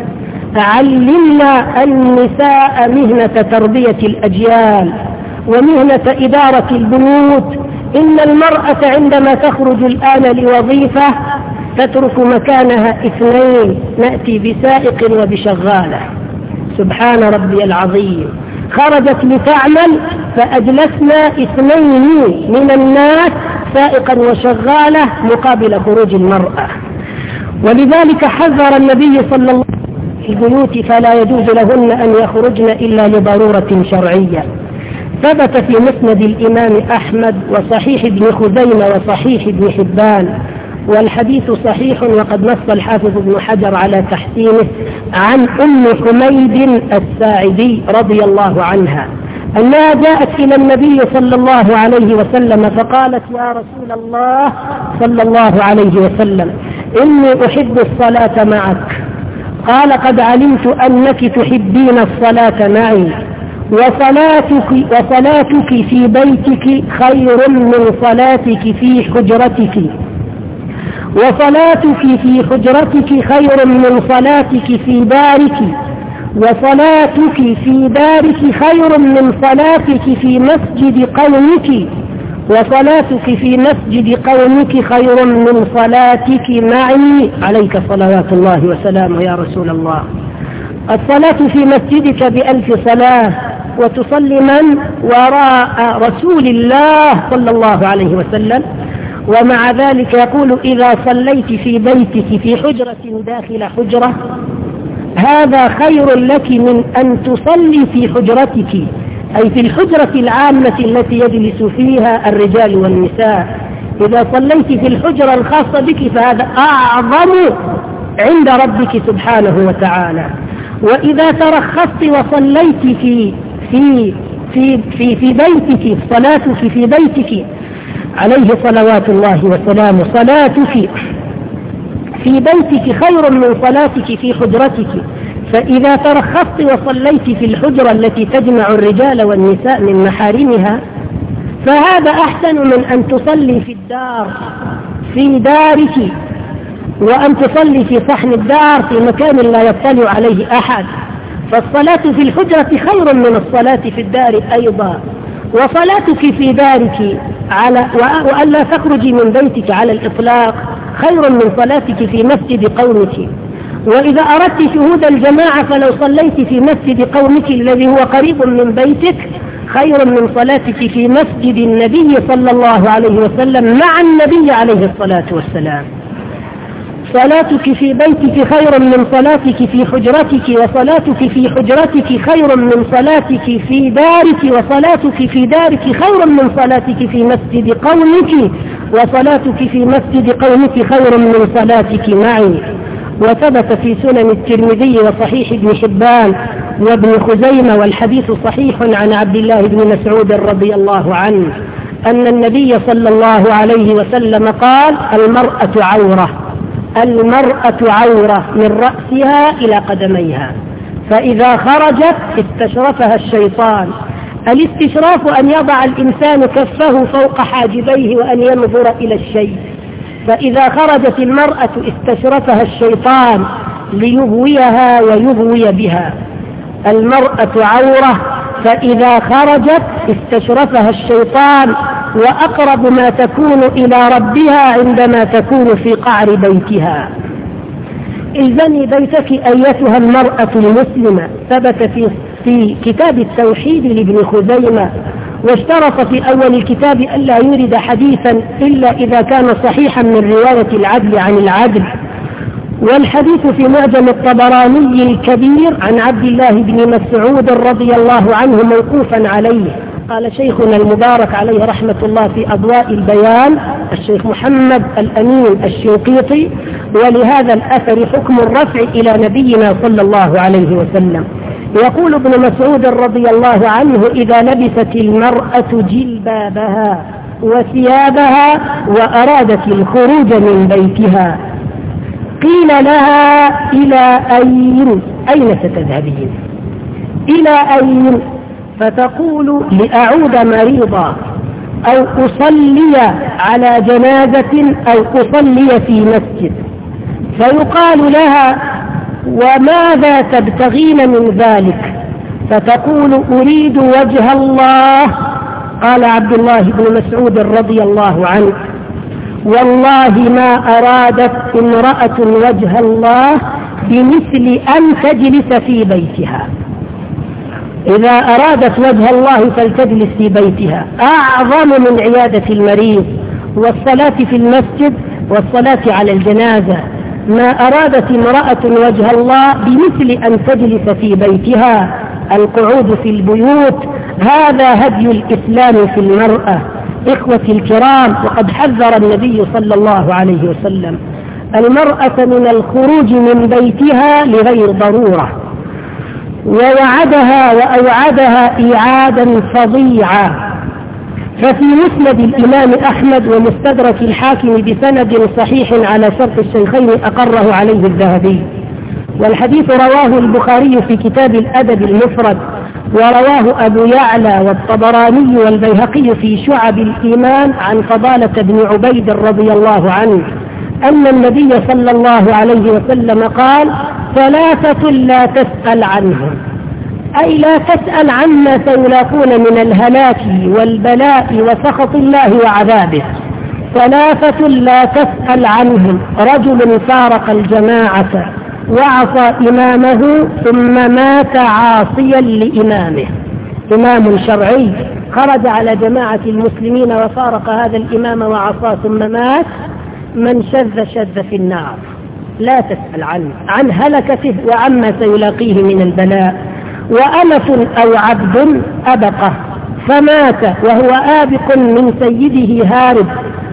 علمنا النساء مهنة تربية الأجيال ومهنة إدارة البيوت. إن المرأة عندما تخرج الآن لوظيفة تترك مكانها اثنين، نأتي بسائق وبشغالة. سبحان ربي العظيم، خرجت لتعمل فأجلسنا اثنين من الناس سائقا وشغالة مقابل خروج المرأة. ولذلك حذر النبي صلى الله عليه وسلم في البيوت فلا يجوز لهن أن يخرجن إلا لضرورة شرعية. ثبت في مسند الإمام أحمد وصحيح ابن خزيمة وصحيح ابن حبان، والحديث صحيح وقد نص الحافظ ابن حجر على تحسينه، عن أم حميد الساعدي رضي الله عنها أنها جاءت إلى النبي صلى الله عليه وسلم فقالت: يا رسول الله صلى الله عليه وسلم، إني أحب الصلاة معك. قال: قد علمت أنك تحبين الصلاة معي، وصلاتك, وصلاتك في بيتك خير من صلاتك في حجرتك، وصلاتك في حجرتك خير من صلاتك في دارك، وصلاتك في دارك خير من صلاتك في مسجد قومك، وصلاتك في مسجد قومك خير من صلاتك معي. عليك صلوات الله وسلامه يا رسول الله. الصلاة في مسجدك بألف صلاة، وتصلي من وراء رسول الله صلى الله عليه وسلم. ومع ذلك يقول: إذا صليت في بيتك في حجرة داخل حجرة هذا خير لك من أن تصلي في حجرتك، أي في الحجرة العامة التي يجلس فيها الرجال والنساء. إذا صليت في الحجرة الخاصة بك فهذا أعظم عند ربك سبحانه وتعالى. وإذا ترخصت وصليت في في في في, في بيتك، صلاتك في بيتك عليه صلوات الله وسلامه، صلاتك في بيتك خير من صلاتك في حجرتك. فإذا ترخصت وصليت في الحجرة التي تجمع الرجال والنساء من محارمها فهذا أحسن من أن تصلي في الدار في دارك، وأن تصلي في صحن الدار في مكان لا يطلع عليه أحد. فالصلاة في الحجرة خير من الصلاة في الدار أيضا. وصلاتك في دارك على وألا تخرجي من بيتك على الإطلاق خير من صلاتك في مسجد قومك. وإذا أردت شهود الجماعة فلو صليت في مسجد قومك الذي هو قريب من بيتك خير من صلاتك في مسجد النبي صلى الله عليه وسلم مع النبي عليه الصلاة والسلام. صلاتك في بيتك خير من صلاتك في حجرتك، وصلاتك في حجرتك خير من صلاتك في دارك، وصلاتك في دارك خير من صلاتك في مسجد قومك، وصلاتك في مسجد قومك خير من صلاتك معي. وثبت في سنن الترمذي وصحيح ابن حبان وابن خزيمة والحديث صحيح عن عبد الله بن مسعود رضي الله عنه أن النبي صلى الله عليه وسلم قال: المرأة عورة، المرأة عورة من رأسها إلى قدميها، فإذا خرجت استشرفها الشيطان. الاستشراف أن يضع الإنسان كفه فوق حاجبيه وأن ينظر إلى الشيء. فإذا خرجت المرأة استشرفها الشيطان ليغويها ويغوي بها. المرأة عورة، فإذا خرجت استشرفها الشيطان، وأقرب ما تكون إلى ربها عندما تكون في قعر بيتها. الزمي بيتك أيتها المرأة المسلمة. ثبت في, في كتاب التوحيد لابن خزيمة، واشترط في أول الكتاب ألا يورد حديثا إلا إذا كان صحيحا من رواية العدل عن العدل. والحديث في معجم الطبراني الكبير عن عبد الله بن مسعود رضي الله عنه موقوفا عليه. قال شيخنا المبارك عليه رحمة الله في أضواء البيان الشيخ محمد الأمين الشنقيطي: ولهذا الأثر حكم الرفع إلى نبينا صلى الله عليه وسلم. يقول ابن مسعود رضي الله عنه: إذا لبست المرأة جلبابها وثيابها وأرادت الخروج من بيتها قيل لها: إلى أين أين ستذهبين؟ إلى أين؟ فتقول: لأعود مريضا، أو أصلي على جنازة، أو أصلي في مسجد. فيقال لها: وماذا تبتغين من ذلك؟ فتقول: أريد وجه الله. قال عبد الله بن مسعود رضي الله عنه: والله ما أرادت امرأة وجه الله بمثل أن تجلس في بيتها. إذا أرادت وجه الله فلتجلس في بيتها، أعظم من عيادة المريض والصلاة في المسجد والصلاة على الجنازة. ما أرادت امرأة وجه الله بمثل أن تجلس في بيتها، القعود في البيوت. هذا هدي الإسلام في المرأة. إخوتي الكرام، وقد حذر النبي صلى الله عليه وسلم المرأة من الخروج من بيتها لغير ضرورة، ووعدها وأوعدها إيعادا فظيعا. ففي مسند الإمام أحمد ومستدرك الحاكم بسند صحيح على شرط الشيخين أقره عليه الذهبي، والحديث رواه البخاري في كتاب الأدب المفرد، ورواه أبو يعلى والطبراني والبيهقي في شعب الإيمان عن فضالة بن عبيد رضي الله عنه أن النبي صلى الله عليه وسلم قال: ثلاثة لا تسأل عنهم، أي لا تسأل عما سيلاقون من الهلاك والبلاء وسخط الله وعذابه. ثلاثة لا تسأل عنهم: رجل فارق الجماعة وعصى إمامه ثم مات عاصيا لإمامه. إمام شرعي خرج على جماعة المسلمين وفارق هذا الإمام وعصى ثم مات، من شذ شذ في النار. لا تسأل عنه، عن هلكته وعما سيلاقيه من البلاء. وألف أو عبد أبقه فمات وهو آبق من سيده هارب،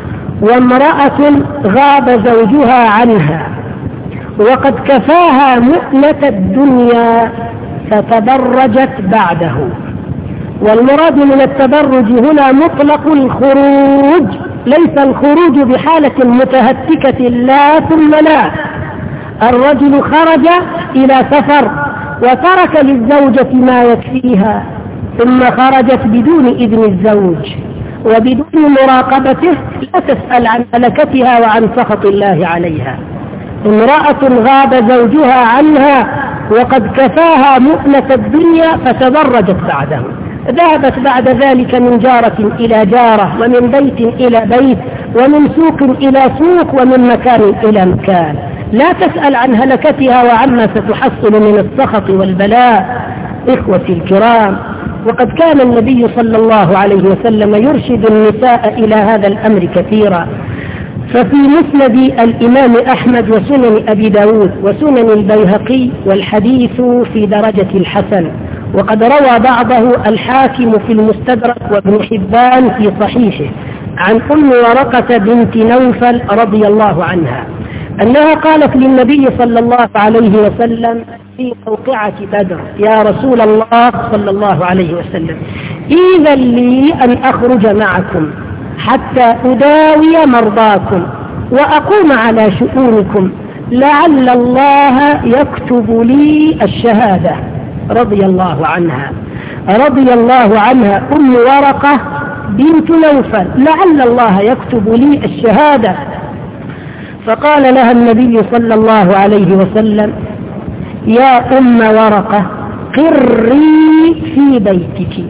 وامرأة غاب زوجها عنها وقد كفاها مؤنة الدنيا فتبرجت بعده. والمراد من التبرج هنا مطلق الخروج، ليس الخروج بحالة متهتكة لا ثم لا. الرجل خرج إلى سفر وترك للزوجة ما يكفيها، ثم خرجت بدون إذن الزوج وبدون مراقبته، لا تسأل عن هلكتها وعن سخط الله عليها. امرأة غاب زوجها عنها وقد كفاها مؤنة الدنيا فتبرجت بعده، ذهبت بعد ذلك من جارة إلى جارة، ومن بيت إلى بيت، ومن سوق إلى سوق، ومن مكان إلى مكان. لا تسأل عن هلكتها وعما ستحصل من السخط والبلاء. إخوتي الكرام، وقد كان النبي صلى الله عليه وسلم يرشد النساء إلى هذا الأمر كثيرا. ففي مسند الإمام أحمد وسنن أبي داود وسنن البيهقي والحديث في درجة الحسن، وقد روى بعضه الحاكم في المستدرك وابن حبان في صحيحه عن أم ورقة بنت نوفل رضي الله عنها أنها قالت للنبي صلى الله عليه وسلم في موقعة بدر: يا رسول الله صلى الله عليه وسلم، إذن لي أن أخرج معكم حتى أداوي مرضاكم وأقوم على شؤونكم، لعل الله يكتب لي الشهادة. رضي الله عنها رضي الله عنها أم ورقة بنت نوفل: لعل الله يكتب لي الشهادة. فقال لها النبي صلى الله عليه وسلم: يا أم ورقة، قري في بيتك،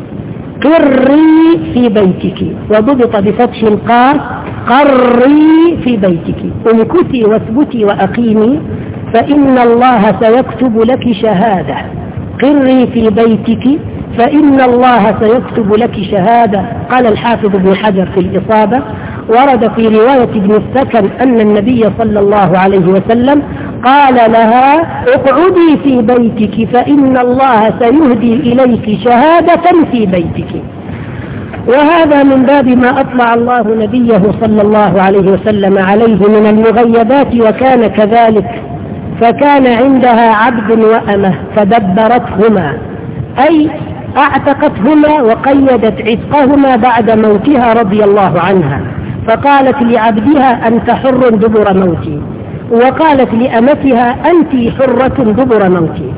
قري في بيتك، وضبط بفتح القاف: قري في بيتك، امكثي واثبتي وأقيمي، فإن الله سيكتب لك شهادة. قري في بيتك فإن الله سيكتب لك شهادة. قال الحافظ ابن حجر في الإصابة: ورد في رواية ابن السكن أن النبي صلى الله عليه وسلم قال لها: اقعدي في بيتك فإن الله سيهدي إليك شهادة في بيتك. وهذا من باب ما أطلع الله نبيه صلى الله عليه وسلم عليه من المغيبات، وكان كذلك. فكان عندها عبد وأمة فدبرتهما، أي اعتقتهما وقيدت عتقهما بعد موتها رضي الله عنها، فقالت لعبدها: أنت حر دبر موتي، وقالت لأمتها: أنت حرة دبر موتي.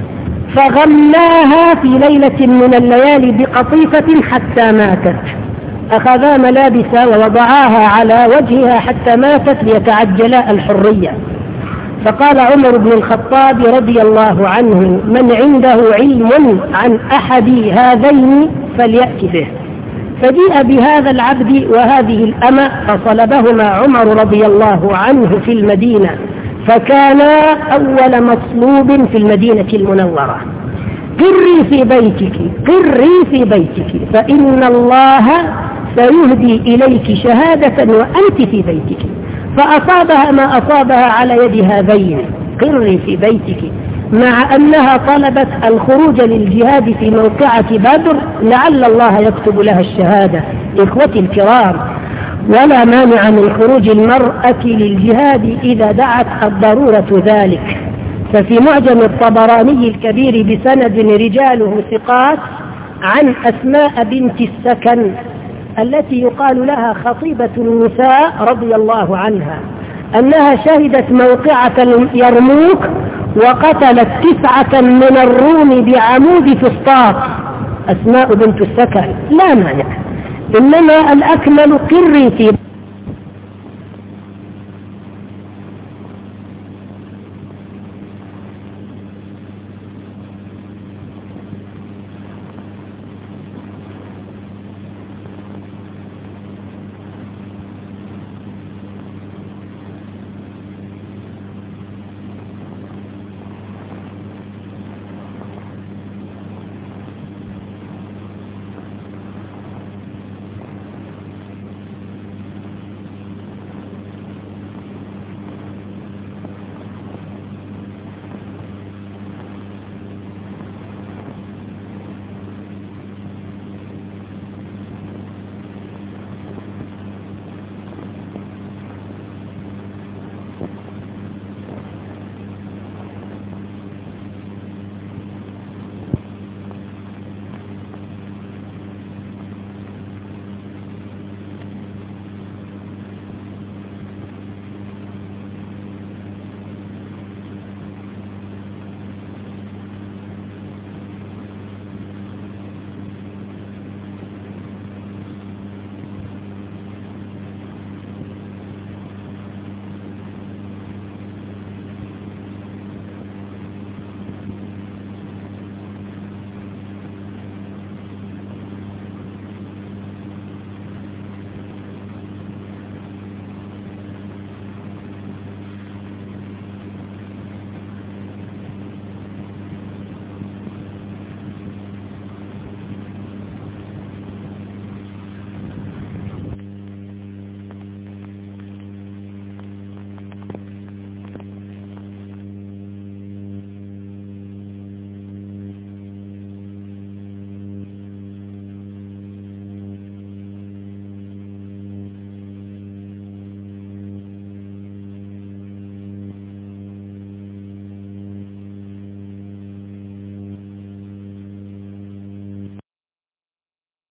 فغماها في ليلة من الليالي بقطيفة حتى ماتت، أخذا ملابسها ووضعاها على وجهها حتى ماتت ليتعجلا الحرية. فقال عمر بن الخطاب رضي الله عنه: من عنده علم عن أحد هذين فليأت به. فجيء بهذا العبد وهذه الأمة فصلبهما عمر رضي الله عنه في المدينة، فكانا أول مصلوب في المدينة المنورة. قري في بيتك، قري في بيتك، فإن الله سيهدي إليك شهادة وأنت في بيتك. فأصابها ما أصابها على يد هذين، قري في بيتك، مع أنها طلبت الخروج للجهاد في موقعة بدر لعل الله يكتب لها الشهادة. إخوتي الكرام، ولا مانع من خروج المرأة للجهاد إذا دعت الضرورة ذلك. ففي معجم الطبراني الكبير بسند رجاله ثقات عن أسماء بنت السكن التي يقال لها خطيبة النساء رضي الله عنها أنها شهدت موقعة يرموك وقتلت تسعة من الروم بعمود فسطاط. أسماء بنت السكن لا مانع، إنما الأكمل قري في